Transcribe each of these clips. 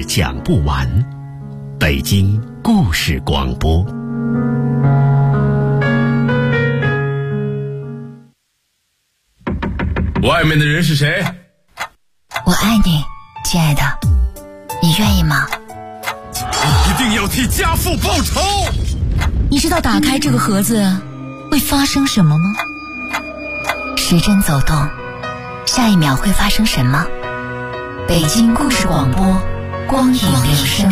讲不完。北京故事广播。 外面的人是谁？ 我爱你，亲爱的，你愿意吗？ 你一定要替家父报仇！ 你知道打开这个盒子会发生什么吗？时针走动，下一秒会发生什么？北京故事广播，光影留声。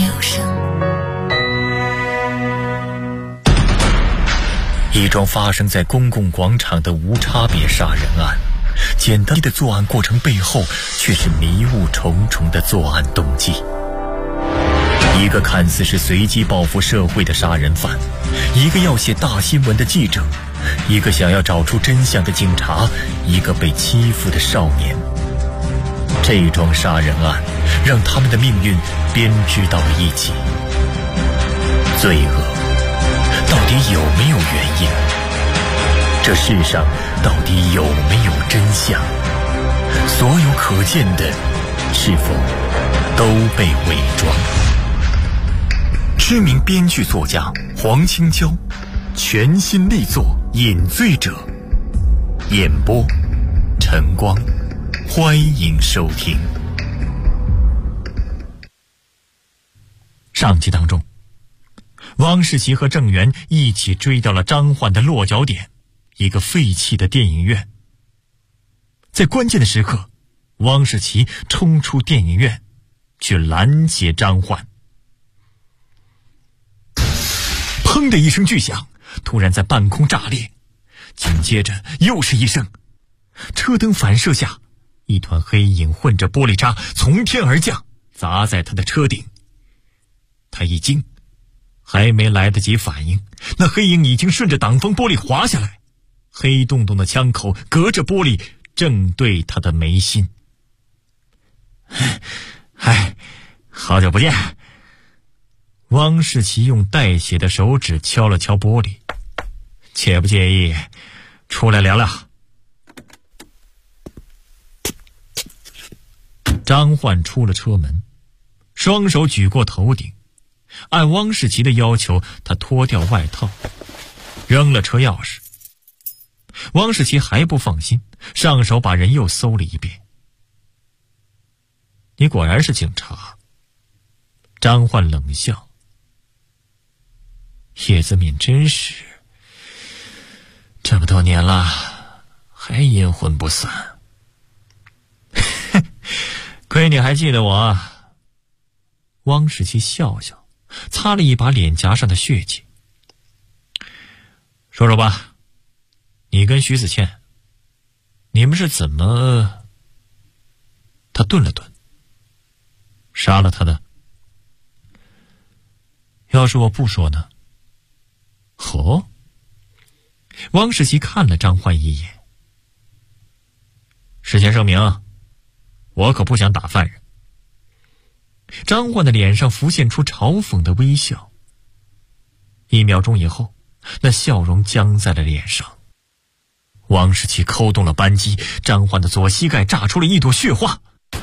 一桩发生在公共广场的无差别杀人案，简单的作案过程背后却是迷雾重重的作案动机。一个看似是随机报复社会的杀人犯，一个要写大新闻的记者，一个想要找出真相的警察，一个被欺负的少年。这桩杀人案让他们的命运编织到了一起。罪恶到底有没有原因？这世上到底有没有真相？所有可见的是否都被伪装？知名编剧作家黄清娇全新力作《饮醉者》，演播晨光，欢迎收听。上集当中，汪世奇和郑源一起追到了张焕的落脚点，一个废弃的电影院。在关键的时刻，汪世奇冲出电影院去拦截张焕。砰的一声巨响，突然在半空炸裂，紧接着又是一声，车灯反射下，一团黑影混着玻璃渣从天而降，砸在他的车顶。他一惊，还没来得及反应，那黑影已经顺着挡风玻璃滑下来，黑洞洞的枪口隔着玻璃正对他的眉心。嗨，好久不见。汪世奇用带血的手指敲了敲玻璃，介不介意出来聊聊？张焕出了车门，双手举过头顶，按汪世奇的要求，他脱掉外套，扔了车钥匙。汪世奇还不放心，上手把人又搜了一遍。你果然是警察。张焕冷笑。叶子敏真是这么多年了，还阴魂不散。亏你还记得我。汪世奇笑笑，擦了一把脸颊上的血迹。说说吧，你跟徐子倩，你们是怎么……他顿了顿。杀了他的。要是我不说呢？哦，汪世奇看了张焕一眼。事先声明，我可不想打犯人。张焕的脸上浮现出嘲讽的微笑。1秒钟以后，那笑容僵在了脸上。汪世奇扣动了扳机，张焕的左膝盖炸出了一朵血花。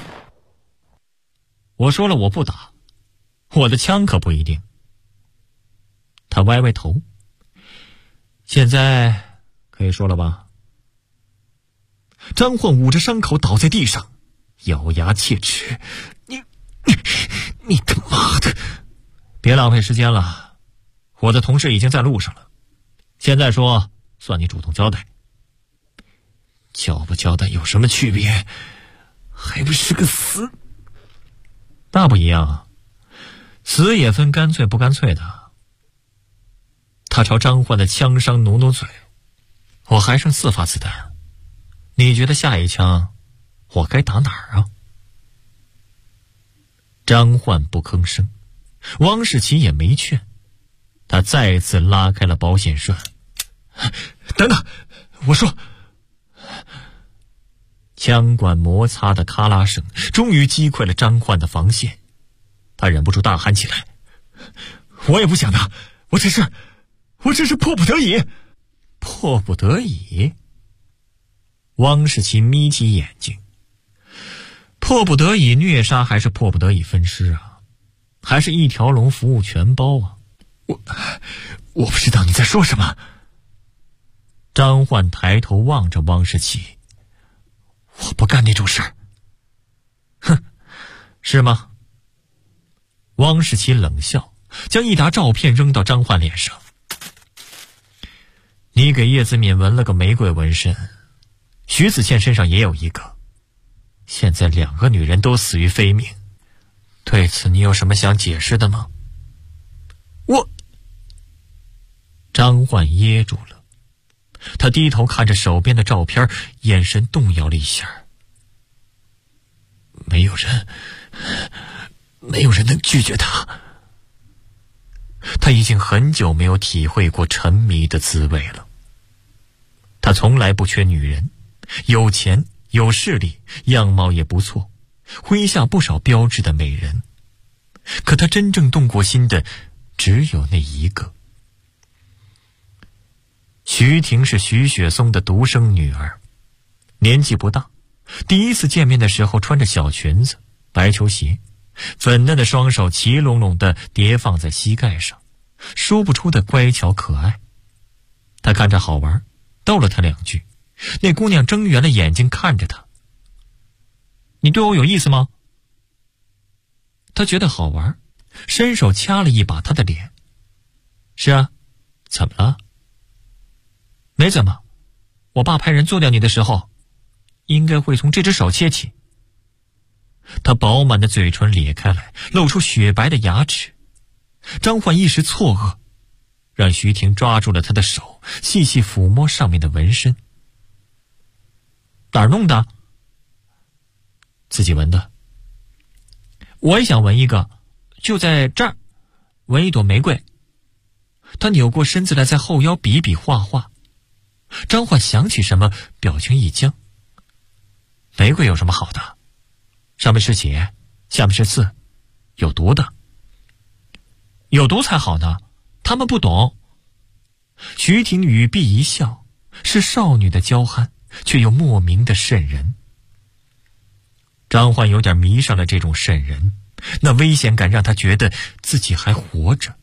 我说了我不打，我的枪可不一定。他歪歪头。现在可以说了吧？张焕捂着伤口倒在地上，咬牙切齿。你他妈的！别浪费时间了，我的同事已经在路上了。现在说，算你主动交代。交不交代有什么区别？还不是个死？那不一样，死也分干脆不干脆的。他朝张焕的枪伤努努嘴，我还剩4发子弹，你觉得下一枪我该打哪儿啊？张焕不吭声，汪世奇也没劝，他再次拉开了保险栓。等等，我说。枪管摩擦的咔啦声终于击溃了张焕的防线，他忍不住大喊起来：我也不想的，我这是迫不得已。迫不得已？汪世奇眯起眼睛。迫不得已虐杀还是迫不得已分尸啊？ 还是一条龙服务全包啊？ 我不知道你在说什么。 张焕抬头望着汪世奇， 我不干那种事儿。 哼，是吗？汪世奇冷笑，将一沓照片扔到张焕脸上。你给叶子敏纹了个玫瑰纹身，徐子倩身上也有一个，现在2个女人都死于非命，对此你有什么想解释的吗？张焕噎住了，他低头看着手边的照片，眼神动摇了一下。 没有人能拒绝他。 他已经很久没有体会过沉迷的滋味了。他从来不缺女人，有钱有势力，样貌也不错，麾下不少标致的美人，可他真正动过心的只有那一个。徐婷是徐雪松的独生女儿，年纪不大，第一次见面的时候穿着小裙子、白球鞋，粉嫩的双手齐拢拢地叠放在膝盖上，说不出的乖巧可爱。他看着好玩，逗了他2句，那姑娘睁圆了眼睛看着他。你对我有意思吗？他觉得好玩，伸手掐了一把他的脸。是啊，怎么了？没怎么，我爸派人做掉你的时候，应该会从这只手切起。他饱满的嘴唇咧开来，露出雪白的牙齿。张焕一时错愕，让徐婷抓住了他的手，细细抚摸上面的纹身。哪儿弄的？自己纹的。我也想纹一个，就在这儿，纹一朵玫瑰。他扭过身子来，在后腰比比划划。张焕想起什么，表情一僵。玫瑰有什么好的？上面是血，下面是刺，有毒的。有毒才好呢，他们不懂。徐婷语毕一笑，是少女的娇憨，却又莫名的瘆人。张焕有点迷上了这种瘆人，那危险感让他觉得自己还活着。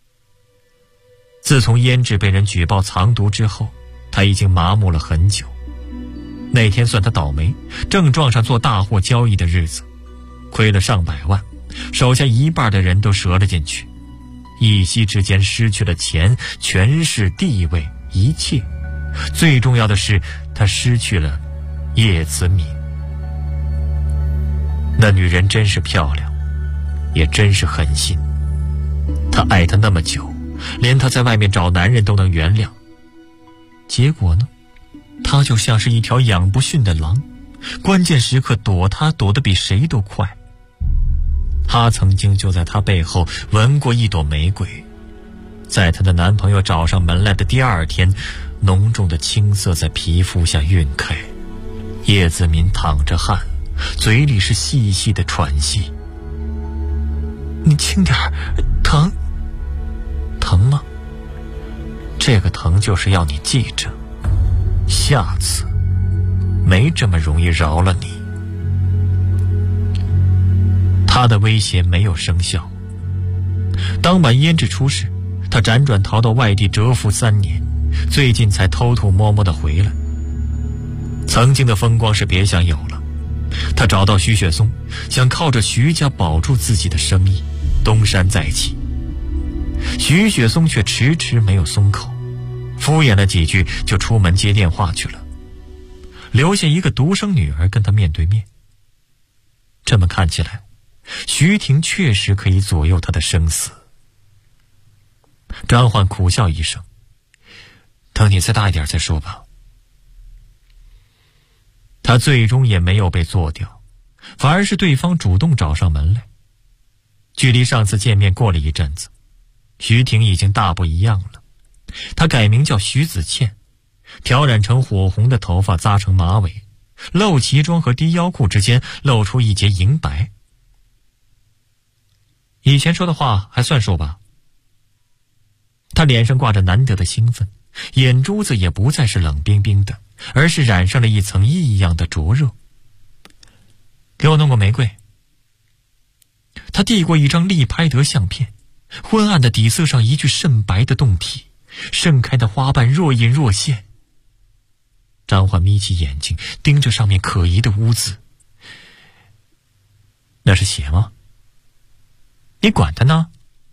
自从胭脂被人举报藏毒之后，他已经麻木了很久。那天算他倒霉，正撞上做大货交易的日子，亏了上百万，手下一半的人都折了进去，一夕之间失去了钱、权势、地位，一切。最重要的是，他失去了叶子敏。那女人真是漂亮，也真是狠心。他爱她那么久，连她在外面找男人都能原谅。结果呢，他就像是一条养不驯的狼，关键时刻躲他躲得比谁都快。他曾经就在他背后纹过一朵玫瑰，在她的男朋友找上门来的第2天，浓重的青色在皮肤下晕开。叶子敏淌着汗，嘴里是细细的喘息。你轻点儿，疼。疼吗？这个疼就是要你记着，下次没这么容易饶了你。他的威胁没有生效。当晚胭脂出事，他辗转逃到外地蛰伏3年，最近才偷偷摸摸地回来。曾经的风光是别想有了。他找到徐雪松，想靠着徐家保住自己的生意，东山再起。徐雪松却迟迟没有松口，敷衍了几句就出门接电话去了，留下一个独生女儿跟他面对面。这么看起来，徐婷确实可以左右他的生死。张焕苦笑一声，等你再大一点再说吧。他最终也没有被做掉，反而是对方主动找上门来。距离上次见面过了一阵子，徐婷已经大不一样了。她改名叫徐子倩，挑染成火红的头发扎成马尾，露脐装和低腰裤之间露出一截银白。以前说的话还算数吧？他脸上挂着难得的兴奋，眼珠子也不再是冷冰冰的，而是染上了一层异样的灼热。给我弄个玫瑰。 他递过一张利拍得相片，昏暗的底色上一具甚白的胴体，盛开的花瓣若隐若现。张焕眯起眼睛，盯着上面可疑的污渍。那是血吗？你管他呢？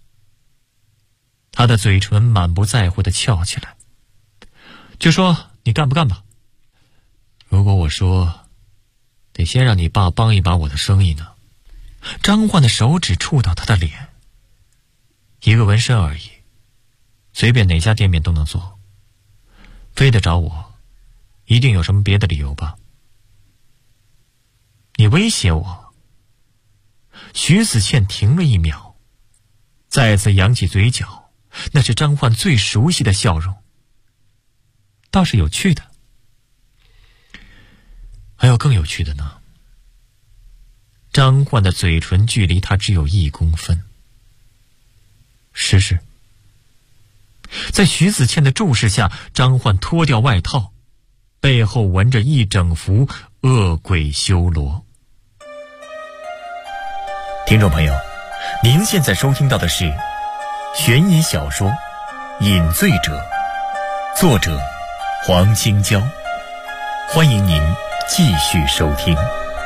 他的嘴唇满不在乎地翘起来。就说你干不干吧。如果我说得先让你爸帮一把我的生意呢？张焕的手指触到他的脸。一个纹身而已，随便哪家店面都能做，非得找我，一定有什么别的理由吧？你威胁我？徐子倩停了一秒，再次扬起嘴角，那是张焕最熟悉的笑容。倒是有趣的。还有更有趣的呢。张焕的嘴唇距离他只有1公分。试试。在徐子倩的注视下，张焕脱掉外套，背后纹着一整幅恶鬼修罗。听众朋友，您现在收听到的是悬疑小说《饮醉者》，作者黄清娇。欢迎您继续收听。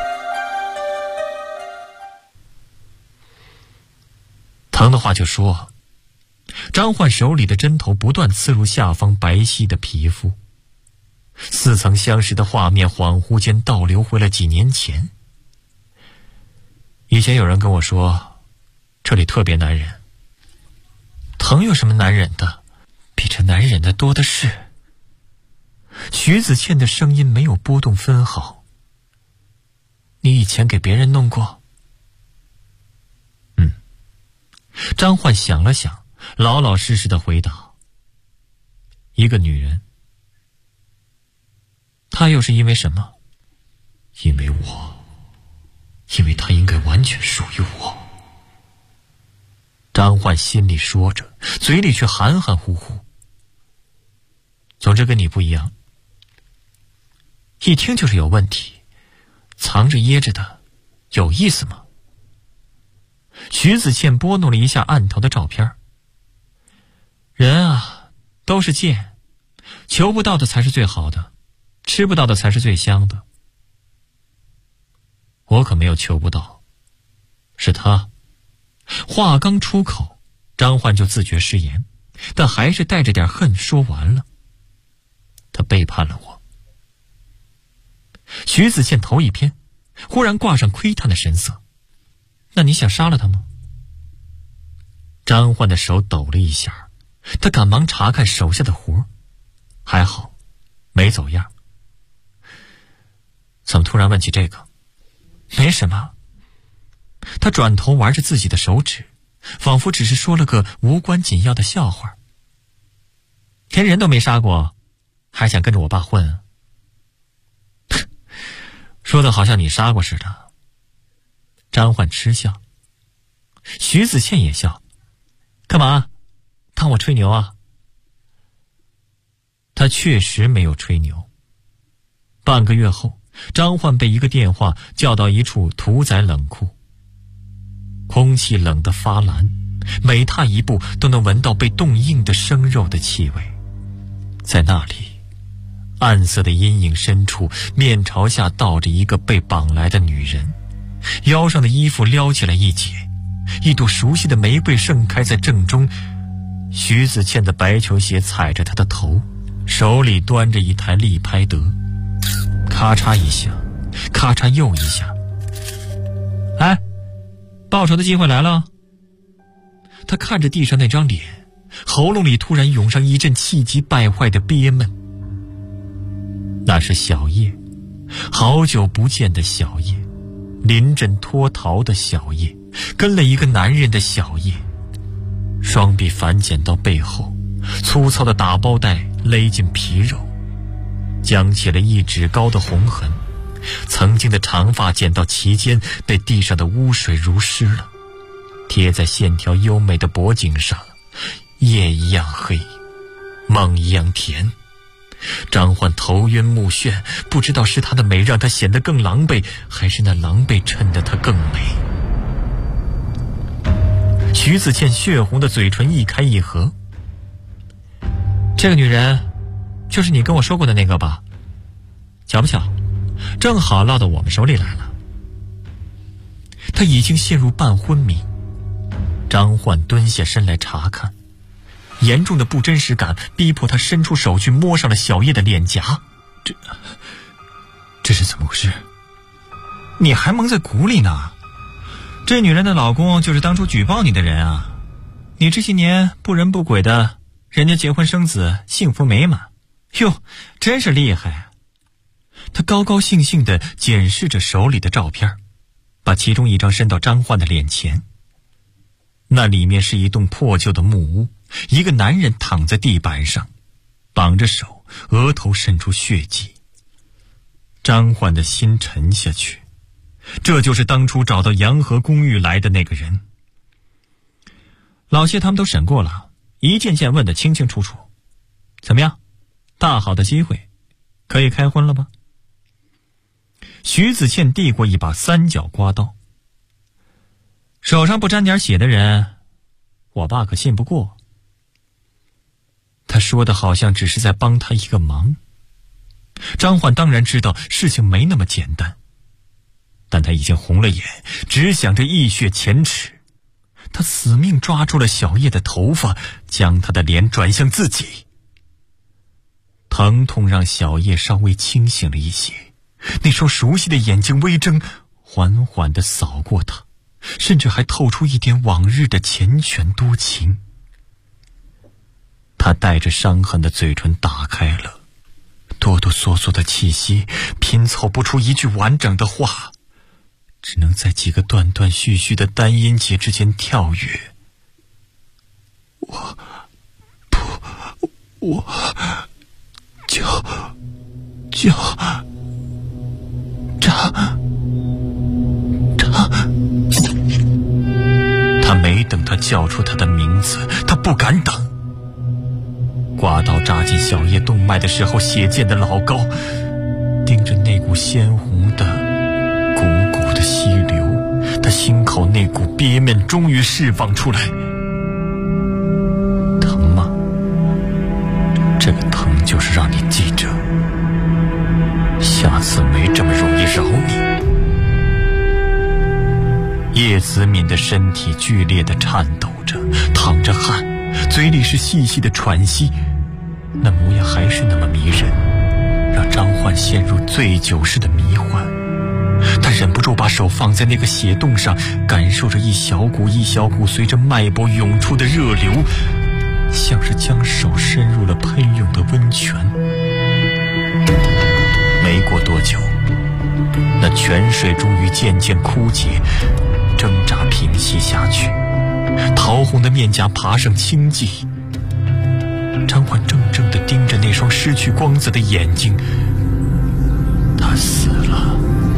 疼的话就说。张焕手里的针头不断刺入下方白皙的皮肤，似曾相识的画面恍惚间倒流回了几年前。以前有人跟我说，这里特别难忍。疼有什么难忍的？比这难忍的多的是。徐子倩的声音没有波动分毫。你以前给别人弄过？张焕想了想，老老实实的回答：一个女人。她又是因为什么？因为我，因为她应该完全属于我。张焕心里说着，嘴里却含含糊糊。总之跟你不一样，一听就是有问题，藏着掖着的，有意思吗？徐子倩拨弄了一下案头的照片。人啊，都是贱，求不到的才是最好的，吃不到的才是最香的。我可没有求不到，是他。话刚出口，张焕就自觉失言，但还是带着点恨说完了。他背叛了我。徐子倩头一偏，忽然挂上窥探的神色。那你想杀了他吗？张焕的手抖了一下，他赶忙查看手下的活，还好没走样。怎么突然问起这个？没什么。他转头玩着自己的手指，仿佛只是说了个无关紧要的笑话。连人都没杀过，还想跟着我爸混啊？说的好像你杀过似的。张焕嗤笑。徐子倩也笑。干嘛？帮我吹牛啊？他确实没有吹牛。半个月后，张焕被一个电话叫到一处屠宰冷库。空气冷得发蓝，每踏一步都能闻到被冻硬的生肉的气味。在那里，暗色的阴影深处，面朝下倒着一个被绑来的女人，腰上的衣服撩起来一截，一朵熟悉的玫瑰盛开在正中。徐子倩的白球鞋踩着她的头，手里端着一台利拍得，咔嚓一下，咔嚓又一下。哎，报仇的机会来了。他看着地上那张脸，喉咙里突然涌上一阵气急败坏的憋闷。那是小叶，好久不见的小叶，临阵脱逃的小叶，跟了一个男人的小叶。双臂反剪到背后，粗糙的打包带勒进皮肉，将起了1指高的红痕。曾经的长发剪到齐肩，被地上的污水濡湿了，贴在线条优美的脖颈上，夜一样黑，梦一样甜。张焕头晕目眩，不知道是她的美让她显得更狼狈，还是那狼狈衬得她更美。 徐子倩血红的嘴唇一开一合。这个女人就是你跟我说过的那个吧？巧不巧，正好落到我们手里来了。他已经陷入半昏迷，张焕蹲下身来查看，严重的不真实感逼迫他伸出手去摸上了小叶的脸颊。这是怎么回事？你还蒙在鼓里呢？这女人的老公就是当初举报你的人啊！你这些年不人不鬼的，人家结婚生子，幸福美满，哟，真是厉害！他高高兴兴地检视着手里的照片，把其中一张伸到张焕的脸前。那里面是一栋破旧的木屋，一个男人躺在地板上，绑着手，额头渗出血迹。张焕的心沉下去，这就是当初找到洋河公寓来的那个人。老谢他们都审过了，一件件问得清清楚楚。怎么样？大好的机会，可以开荤了吧？徐子倩递过一把三角刮刀。手上不沾点血的人，我爸可信不过。他说的好像只是在帮他一个忙。张焕当然知道事情没那么简单，但他已经红了眼，只想着一雪前耻。他死命抓住了小叶的头发，将他的脸转向自己。疼痛让小叶稍微清醒了一些，那双熟悉的眼睛微睁，缓缓地扫过他，甚至还透出一点往日的缱绻多情。他带着伤痕的嘴唇打开了，哆哆嗦嗦的气息拼凑不出一句完整的话，只能在几个断断续续的单音节之间跳跃。我叫他没等他叫出他的名字，他不敢等。刮刀扎进小叶动脉的时候，血溅得老高，盯着那股鲜红的汩汩的溪流，他心口那股憋闷终于释放出来。疼吗？这个疼就是让你记着，下次没这么容易饶你。叶子敏的身体剧烈地颤抖着，淌着汗，嘴里是细细的喘息，那模样还是那么迷人，让张焕陷入醉酒似的迷幻。他忍不住把手放在那个血洞上，感受着一小股一小股随着脉搏涌出的热流，像是将手伸入了喷涌的温泉。没过多久，那泉水终于渐渐枯竭，挣扎平息下去，桃红的面颊爬上青迹。张焕怔怔地盯着那双失去光泽的眼睛，他死了。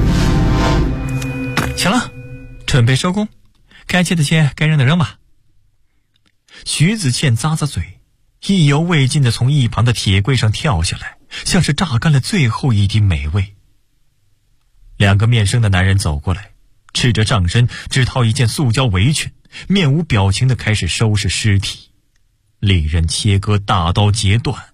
行了，准备收工，该切的切，该扔的扔吧。徐子倩咂咂嘴，意犹未尽地从一旁的铁柜上跳下来，像是榨干了最后一滴美味。两个面生的男人走过来，赤着上身，只套一件塑胶围裙，面无表情地开始收拾尸体，利刃切割，大刀截断。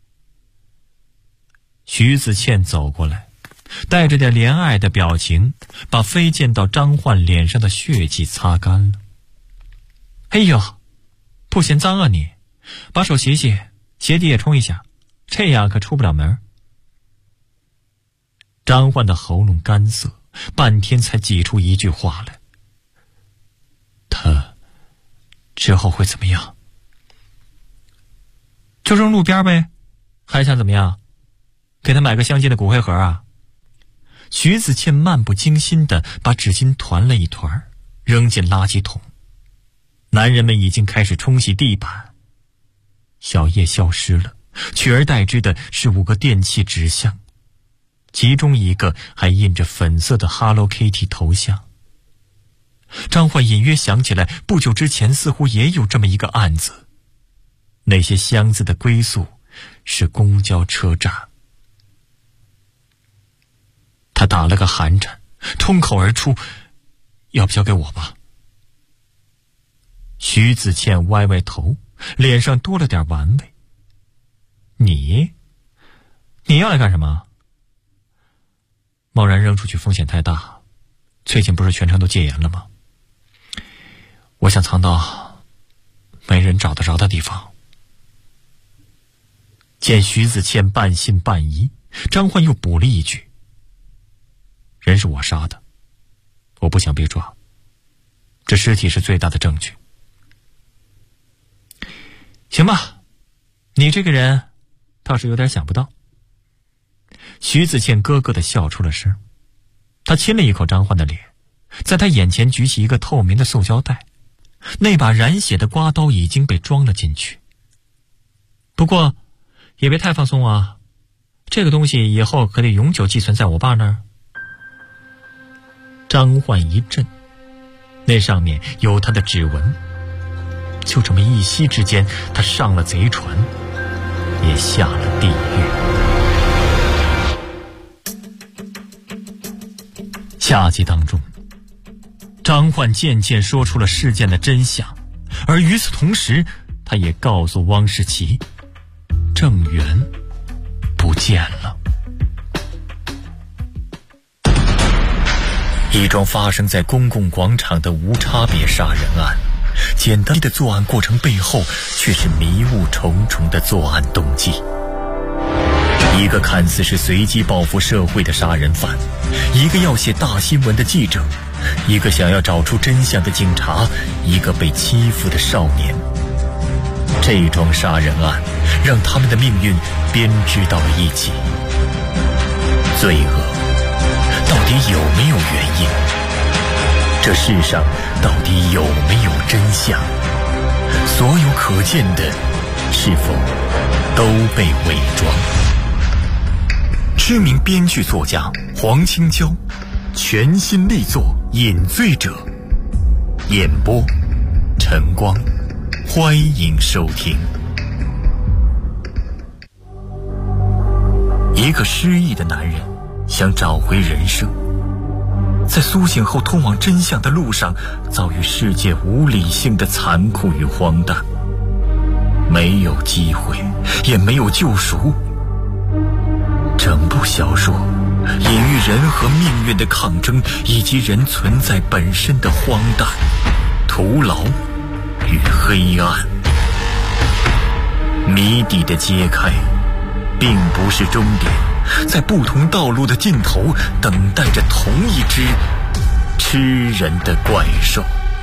徐子倩走过来，带着点怜爱的表情，把飞溅到张焕脸上的血迹擦干了。哎呦，不嫌脏啊你，把手洗洗，鞋底也冲一下，这样可出不了门。张焕的喉咙干涩，半天才挤出一句话来。他之后会怎么样？就扔路边呗，还想怎么样？给他买个相近的骨灰盒啊？徐子倩漫不经心地把纸巾团了一团，扔进垃圾桶。男人们已经开始冲洗地板。小叶消失了，取而代之的是5个电器纸箱，其中一个还印着粉色的 Hello Kitty 头像。张焕隐约想起来，不久之前似乎也有这么一个案子，那些箱子的归宿是公交车站。他打了个寒颤，冲口而出：“要不交给我吧。” 徐子倩歪歪头，脸上多了点玩味。你要来干什么？贸然扔出去风险太大，最近不是全城都戒严了吗？我想藏到没人找得着的地方。见徐子倩半信半疑，张焕又补了一句：人是我杀的，我不想被抓，这尸体是最大的证据。行吧，你这个人倒是有点想不到。徐子倩咯咯地笑出了声，她亲了一口张焕的脸，在他眼前举起一个透明的塑胶袋，那把染血的刮刀已经被装了进去。不过也别太放松啊，这个东西以后可得永久寄存在我爸那儿。张焕一震，那上面有他的指纹。就这么一夕之间，他上了贼船，也下了地狱。下集当中，张焕渐渐说出了事件的真相，而与此同时，他也告诉汪世奇，郑源不见了。一桩发生在公共广场的无差别杀人案，简单的作案过程背后却是迷雾重重的作案动机。一个看似是随机报复社会的杀人犯，一个要写大新闻的记者，一个想要找出真相的警察，一个被欺负的少年。这桩杀人案让他们的命运编织到了一起。罪恶到底有没有原因？这世上到底有没有真相？所有可见的是否都被伪装？知名编剧作家黄青椒全新力作《饮醉者》，演播晨光，欢迎收听。一个失忆的男人想找回人生，在苏醒后通往真相的路上，遭遇世界无理性的残酷与荒诞，没有机会，也没有救赎。整部小说隐喻人和命运的抗争，以及人存在本身的荒诞、徒劳与黑暗。谜底的揭开并不是终点，在不同道路的尽头，等待着同一只吃人的怪兽。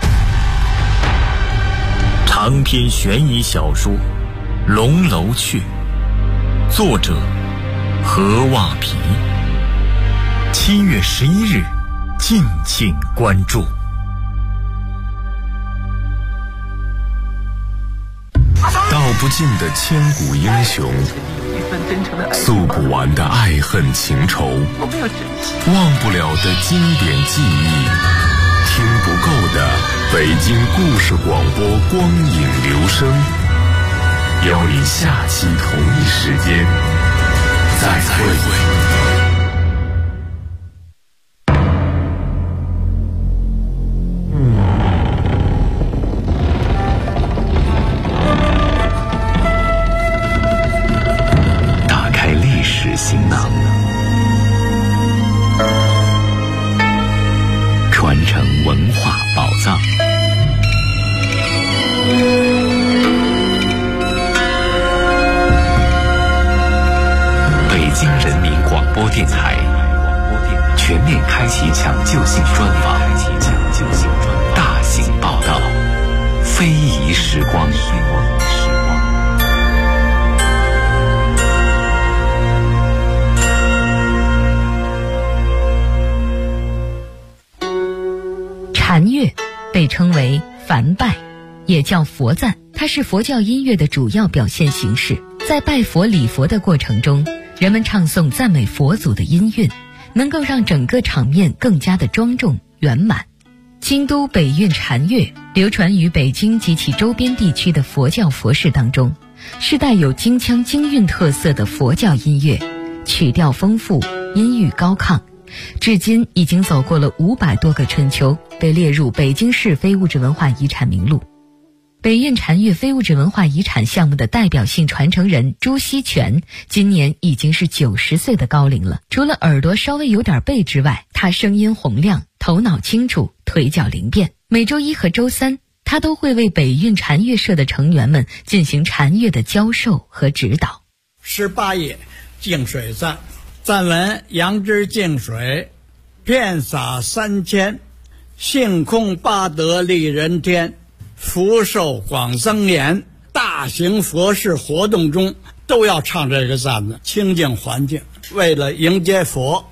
长篇悬疑小说《龙楼雀》，作者何袜皮。7月11日，敬请关注。 道不尽的千古英雄，诉不完的爱恨情仇，忘不了的经典记忆，听不够的北京故事广播光影留声。邀你下期同一时间再会。行囊，传承文化宝藏。北京人民广播电台全面开启抢救性专访，大型报道，非遗时光。 禅乐被称为梵拜，也叫佛赞，它是佛教音乐的主要表现形式。在拜佛礼佛的过程中，人们唱诵赞美佛祖的音韵，能够让整个场面更加的庄重圆满。京都北韵禅乐流传于北京及其周边地区的佛教佛事当中，是带有京腔京韵特色的佛教音乐，曲调丰富，音域高亢，至今已经走过了500多个春秋，被列入北京市非物质文化遗产名录。 北运禅悦非物质文化遗产项目的代表性传承人朱锡全今年已经是90岁的高龄了。除了耳朵稍微有点背之外，他声音洪亮，头脑清楚，腿脚灵便。每周一和周三，他都会为北运禅悦社的成员们进行禅悦的教授和指导。 18页净水赞，赞文：杨枝净水，遍洒3000，性空八德利人天，福寿广增延。大型佛事活动中都要唱这个赞的，清净环境，为了迎接佛。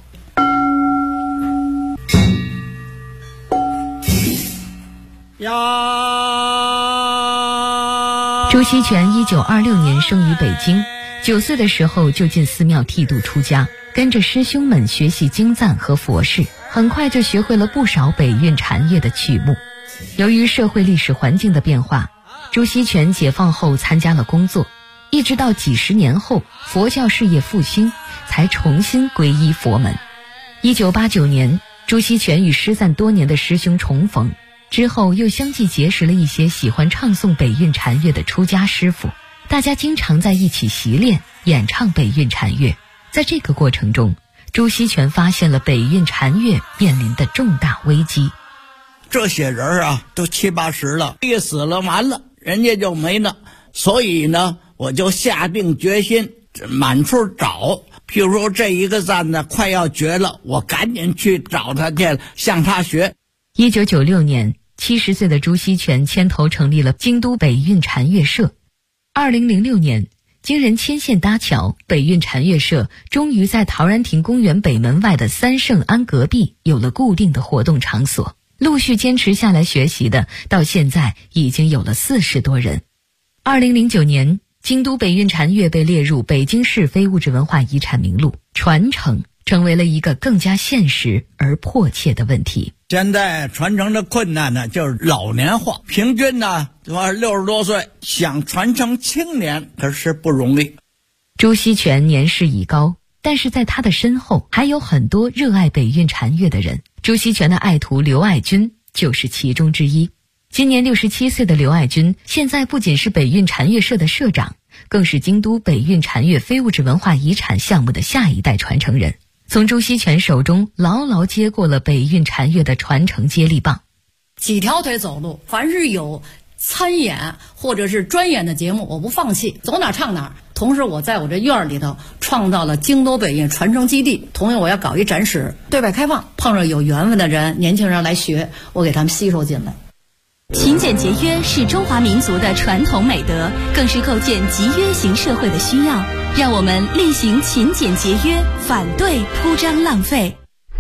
朱锡全1926年生于北京，9岁的时候就进寺庙剃度出家，跟着师兄们学习经赞和佛事，很快就学会了不少北运禅悦的曲目。由于社会历史环境的变化，朱锡全解放后参加了工作，一直到几十年后佛教事业复兴，才重新皈依佛门。1989年，朱锡全与失散多年的师兄重逢，之后又相继结识了一些喜欢唱诵北运禅悦的出家师傅，大家经常在一起习练演唱北运禅悦。在这个过程中，朱锡全发现了北运禅悦面临的重大危机。 这些人啊，都70、80了，一死了完了，人家就没了。所以呢，我就下定决心满处找。譬如说这一个赞呢快要绝了，我赶紧去找他去，向他学。 1996年，70岁的朱锡全牵头成立了京都北运禅悦社。2006年，经人牵线搭桥，北运禅悦社终于在陶然亭公园北门外的三圣庵隔壁有了固定的活动场所。陆续坚持下来学习的，到现在已经有了40多人。2009年，京都北运禅悦被列入北京市非物质文化遗产名录，传承成为了一个更加现实而迫切的问题。 现在传承的困难呢，就是老年化，平均呢60多岁，想传承青年可是不容易。 朱锡全年事已高，但是在他的身后还有很多热爱北运禅悦的人。朱锡全的爱徒刘爱军就是其中之一。今年67岁的刘爱军，现在不仅是北运禅悦社的社长，更是京都北运禅悦非物质文化遗产项目的下一代传承人，从朱锡全手中牢牢接过了北运禅悦的传承接力棒。 几条腿走路，凡是有参演或者是专演的节目，我不放弃，走哪唱哪。同时我在我这院里头创造了京都北运传承基地，同样我要搞一展示，对外开放，碰上有缘分的人，年轻人来学，我给他们吸收进来。 勤俭节约是中华民族的传统美德，更是构建集约型社会的需要。让我们厉行勤俭节约，反对铺张浪费。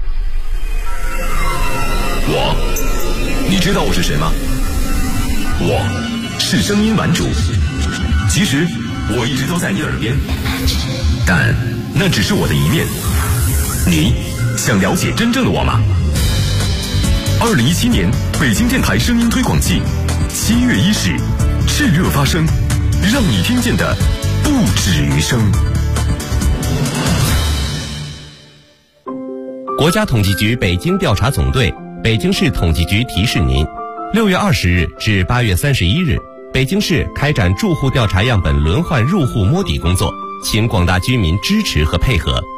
你知道我是谁吗？我是声音玩主。其实我一直都在你耳边，但那只是我的一面。你想了解真正的我吗？2017年北京电台声音推广季7月1日炽热发声，让你听见的不止于声。 国家统计局北京调查总队、北京市统计局提示您：6月20日至8月31日，北京市开展住户调查样本轮换入户摸底工作，请广大居民支持和配合。